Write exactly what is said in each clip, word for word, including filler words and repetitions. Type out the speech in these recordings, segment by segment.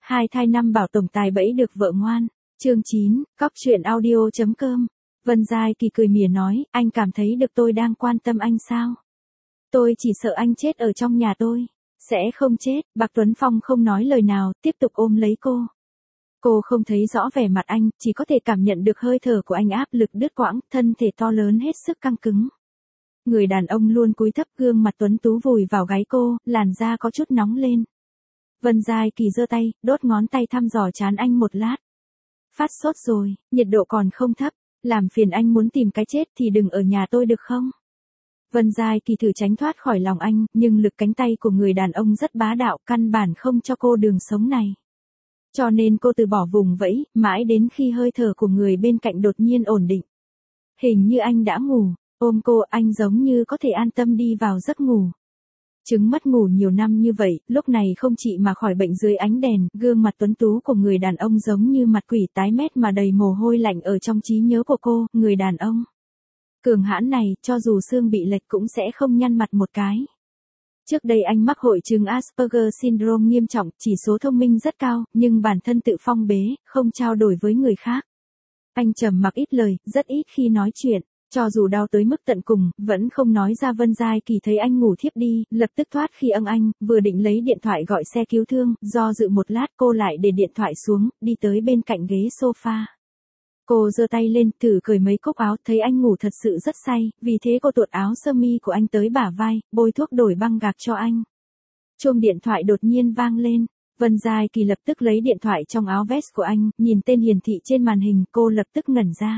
Hai thai năm bảo tổng tài bẫy được vợ ngoan. Chương chín, cóc truyện audio chấm com. Vân Giai Kỳ cười mỉa nói, anh cảm thấy được tôi đang quan tâm anh sao? Tôi chỉ sợ anh chết ở trong nhà tôi. Sẽ không chết, Bạc Tuấn Phong không nói lời nào, tiếp tục ôm lấy cô. Cô không thấy rõ vẻ mặt anh, chỉ có thể cảm nhận được hơi thở của anh áp lực đứt quãng, thân thể to lớn hết sức căng cứng. Người đàn ông luôn cúi thấp, gương mặt tuấn tú vùi vào gáy cô, làn da có chút nóng lên. Vân Giai Kỳ giơ tay, đốt ngón tay thăm dò trán anh một lát. Phát sốt rồi, nhiệt độ còn không thấp, làm phiền anh muốn tìm cái chết thì đừng ở nhà tôi được không? Vân Giai Kỳ thử tránh thoát khỏi lòng anh, nhưng lực cánh tay của người đàn ông rất bá đạo, căn bản không cho cô đường sống này. Cho nên cô từ bỏ vùng vẫy, mãi đến khi hơi thở của người bên cạnh đột nhiên ổn định. Hình như anh đã ngủ, ôm cô anh giống như có thể an tâm đi vào giấc ngủ. Chứng mất ngủ nhiều năm như vậy, lúc này không chỉ mà khỏi bệnh dưới ánh đèn, gương mặt tuấn tú của người đàn ông giống như mặt quỷ tái mét mà đầy mồ hôi lạnh ở trong trí nhớ của cô, người đàn ông cường hãn này, cho dù xương bị lệch cũng sẽ không nhăn mặt một cái. Trước đây anh mắc hội chứng Asperger syndrome nghiêm trọng, chỉ số thông minh rất cao, nhưng bản thân tự phong bế, không trao đổi với người khác. Anh trầm mặc ít lời, rất ít khi nói chuyện. Cho dù đau tới mức tận cùng, vẫn không nói ra. Vân Giai Kỳ thấy anh ngủ thiếp đi, lập tức thoát khi âng anh, vừa định lấy điện thoại gọi xe cứu thương, do dự một lát cô lại để điện thoại xuống, đi tới bên cạnh ghế sofa. Cô giơ tay lên, thử cởi mấy cúc áo, thấy anh ngủ thật sự rất say, vì thế cô tuột áo sơ mi của anh tới bả vai, bôi thuốc đổi băng gạc cho anh. Chuông điện thoại đột nhiên vang lên. Vân Giai Kỳ lập tức lấy điện thoại trong áo vest của anh, nhìn tên hiển thị trên màn hình, cô lập tức ngẩn ra.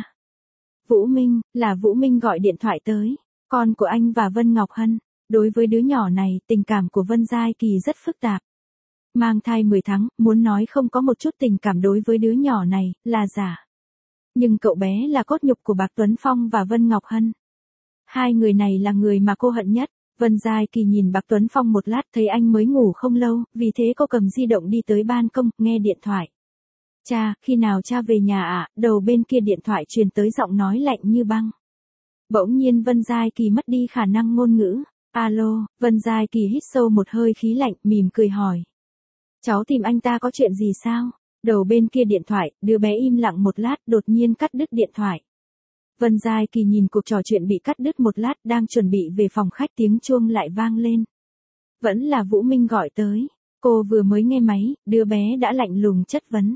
Vũ Minh, là Vũ Minh gọi điện thoại tới, con của anh và Vân Ngọc Hân. Đối với đứa nhỏ này, tình cảm của Vân Giai Kỳ rất phức tạp. Mang thai mười tháng, muốn nói không có một chút tình cảm đối với đứa nhỏ này, là giả. Nhưng cậu bé là cốt nhục của Bạc Tuấn Phong và Vân Ngọc Hân. Hai người này là người mà cô hận nhất. Vân Giai Kỳ nhìn Bạc Tuấn Phong một lát thấy anh mới ngủ không lâu, vì thế cô cầm di động đi tới ban công, nghe điện thoại. Cha, khi nào cha về nhà ạ? À? Đầu bên kia điện thoại truyền tới giọng nói lạnh như băng. Bỗng nhiên Vân Giai Kỳ mất đi khả năng ngôn ngữ. Alo, Vân Giai Kỳ hít sâu một hơi khí lạnh, mỉm cười hỏi. Cháu tìm anh ta có chuyện gì sao? Đầu bên kia điện thoại, đứa bé im lặng một lát, đột nhiên cắt đứt điện thoại. Vân Giai Kỳ nhìn cuộc trò chuyện bị cắt đứt một lát, đang chuẩn bị về phòng khách, tiếng chuông lại vang lên. Vẫn là Vũ Minh gọi tới. Cô vừa mới nghe máy, đứa bé đã lạnh lùng chất vấn.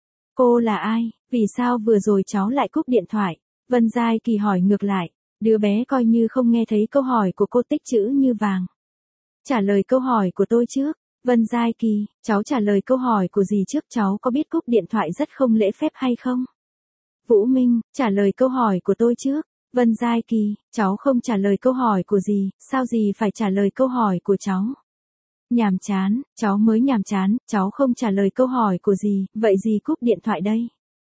Cô là ai? Vì sao vừa rồi cháu lại cúp điện thoại? Vân Giai Kỳ hỏi ngược lại. Đứa bé coi như không nghe thấy câu hỏi của cô, tích chữ như vàng. Trả lời câu hỏi của tôi trước. Vân Giai Kỳ, cháu trả lời câu hỏi của gì trước, cháu có biết cúp điện thoại rất không lễ phép hay không? Vũ Minh, trả lời câu hỏi của tôi trước. Vân Giai Kỳ, cháu không trả lời câu hỏi của gì, sao gì phải trả lời câu hỏi của cháu? Nhàm chán, cháu mới nhàm chán, cháu không trả lời câu hỏi của gì, vậy gì cúp điện thoại đây?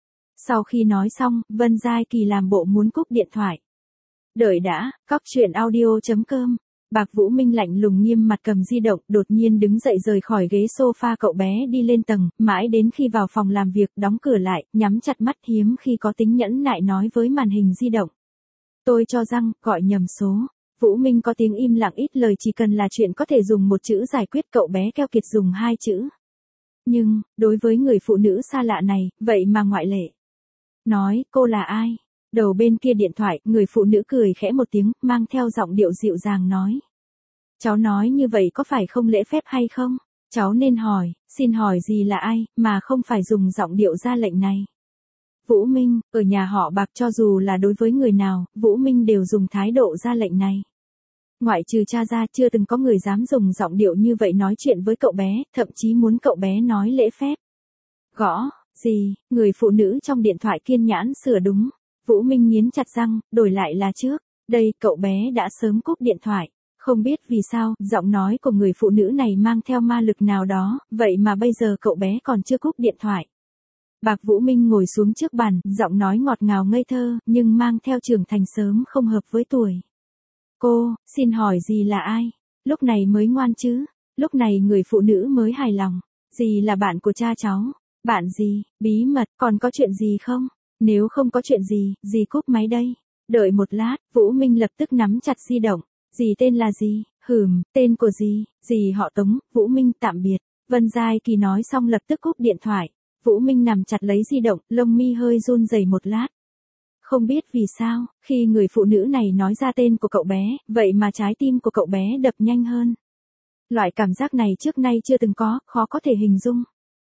Sau khi nói xong, Vân Giai Kỳ làm bộ muốn cúp điện thoại. Đợi đã, cóc truyện audio chấm com. Bạc Vũ Minh lạnh lùng nghiêm mặt cầm di động, đột nhiên đứng dậy rời khỏi ghế sofa, cậu bé đi lên tầng, mãi đến khi vào phòng làm việc, đóng cửa lại, nhắm chặt mắt, hiếm khi có tính nhẫn nại nói với màn hình di động. Tôi cho rằng, gọi nhầm số. Vũ Minh có tiếng im lặng ít lời, chỉ cần là chuyện có thể dùng một chữ giải quyết, cậu bé keo kiệt dùng hai chữ. Nhưng, đối với người phụ nữ xa lạ này, vậy mà ngoại lệ. Nói, cô là ai? Đầu bên kia điện thoại, người phụ nữ cười khẽ một tiếng, mang theo giọng điệu dịu dàng nói. Cháu nói như vậy có phải không lễ phép hay không? Cháu nên hỏi, xin hỏi gì là ai, mà không phải dùng giọng điệu ra lệnh này. Vũ Minh, ở nhà họ Bạc cho dù là đối với người nào, Vũ Minh đều dùng thái độ ra lệnh này. Ngoại trừ cha ra, chưa từng có người dám dùng giọng điệu như vậy nói chuyện với cậu bé, thậm chí muốn cậu bé nói lễ phép. Gõ, gì, người phụ nữ trong điện thoại kiên nhẫn sửa đúng. Vũ Minh nghiến chặt răng, đổi lại là trước. Đây, cậu bé đã sớm cúp điện thoại. Không biết vì sao, giọng nói của người phụ nữ này mang theo ma lực nào đó, vậy mà bây giờ cậu bé còn chưa cúp điện thoại. Bạc Vũ Minh ngồi xuống trước bàn, giọng nói ngọt ngào ngây thơ, nhưng mang theo trưởng thành sớm không hợp với tuổi. Cô, xin hỏi gì là ai? Lúc này mới ngoan chứ? Lúc này người phụ nữ mới hài lòng. Dì là bạn của cha cháu. Bạn gì? Bí mật, còn có chuyện gì không? Nếu không có chuyện gì, dì cúp máy đây. Đợi một lát, Vũ Minh lập tức nắm chặt di động. Dì tên là gì? Hừm, tên của dì, dì họ Tống, Vũ Minh tạm biệt. Vân Giai Kỳ nói xong lập tức cúp điện thoại. Vũ Minh nằm chặt lấy di động, lông mi hơi run rẩy một lát. Không biết vì sao, khi người phụ nữ này nói ra tên của cậu bé, vậy mà trái tim của cậu bé đập nhanh hơn. Loại cảm giác này trước nay chưa từng có, khó có thể hình dung.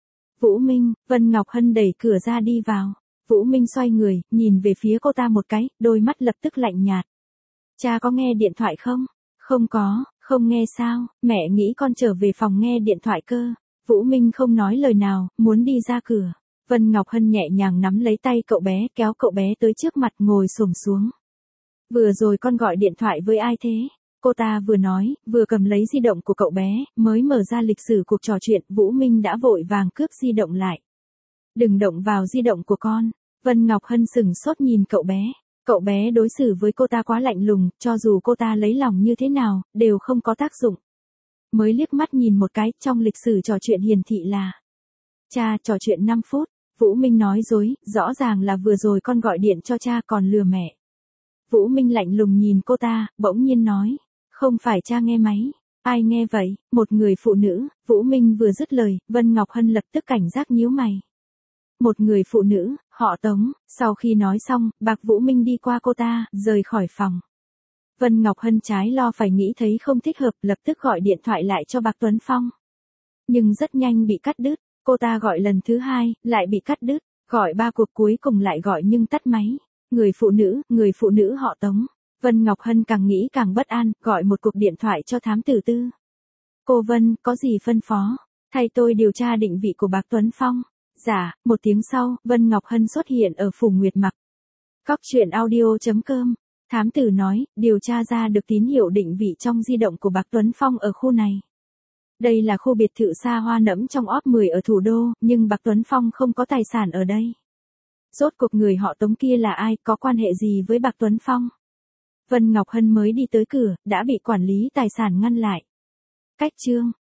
Vũ Minh, Vân Ngọc Hân đẩy cửa ra đi vào. Vũ Minh xoay người, nhìn về phía cô ta một cái, đôi mắt lập tức lạnh nhạt. Cha có nghe điện thoại không? Không có, không nghe sao, mẹ nghĩ con trở về phòng nghe điện thoại cơ. Vũ Minh không nói lời nào, muốn đi ra cửa. Vân Ngọc Hân nhẹ nhàng nắm lấy tay cậu bé, kéo cậu bé tới trước mặt, ngồi xổm xuống. Vừa rồi con gọi điện thoại với ai thế? Cô ta vừa nói, vừa cầm lấy di động của cậu bé, mới mở ra lịch sử cuộc trò chuyện. Vũ Minh đã vội vàng cướp di động lại. Đừng động vào di động của con. Vân Ngọc Hân sửng sốt nhìn cậu bé. Cậu bé đối xử với cô ta quá lạnh lùng, cho dù cô ta lấy lòng như thế nào, đều không có tác dụng. Mới liếc mắt nhìn một cái, trong lịch sử trò chuyện hiển thị là cha, trò chuyện năm phút. Vũ Minh nói dối, rõ ràng là vừa rồi con gọi điện cho cha còn lừa mẹ. Vũ Minh lạnh lùng nhìn cô ta, bỗng nhiên nói, không phải cha nghe máy. Ai nghe vậy? Một người phụ nữ. Vũ Minh vừa dứt lời, Vân Ngọc Hân lập tức cảnh giác nhíu mày. Một người phụ nữ, họ Tống. Sau khi nói xong, Bạc Vũ Minh đi qua cô ta, rời khỏi phòng. Vân Ngọc Hân trái lo phải nghĩ thấy không thích hợp, lập tức gọi điện thoại lại cho Bạc Tuấn Phong. Nhưng rất nhanh bị cắt đứt. Cô ta gọi lần thứ hai, lại bị cắt đứt. Gọi ba cuộc cuối cùng lại gọi nhưng tắt máy. Người phụ nữ, người phụ nữ họ Tống. Vân Ngọc Hân càng nghĩ càng bất an, gọi một cuộc điện thoại cho thám tử Tư. Cô Vân, có gì phân phó? Thay tôi điều tra định vị của Bạc Tuấn Phong. Dạ, một tiếng sau, Vân Ngọc Hân xuất hiện ở phủ Nguyệt Mặc. Cóc truyện audio chấm com. Thám tử nói, điều tra ra được tín hiệu định vị trong di động của Bạc Tuấn Phong ở khu này. Đây là khu biệt thự xa hoa nẫm trong óp mười ở thủ đô, nhưng Bạc Tuấn Phong không có tài sản ở đây. Rốt cuộc người họ Tống kia là ai, có quan hệ gì với Bạc Tuấn Phong? Vân Ngọc Hân mới đi tới cửa, đã bị quản lý tài sản ngăn lại. Cách chương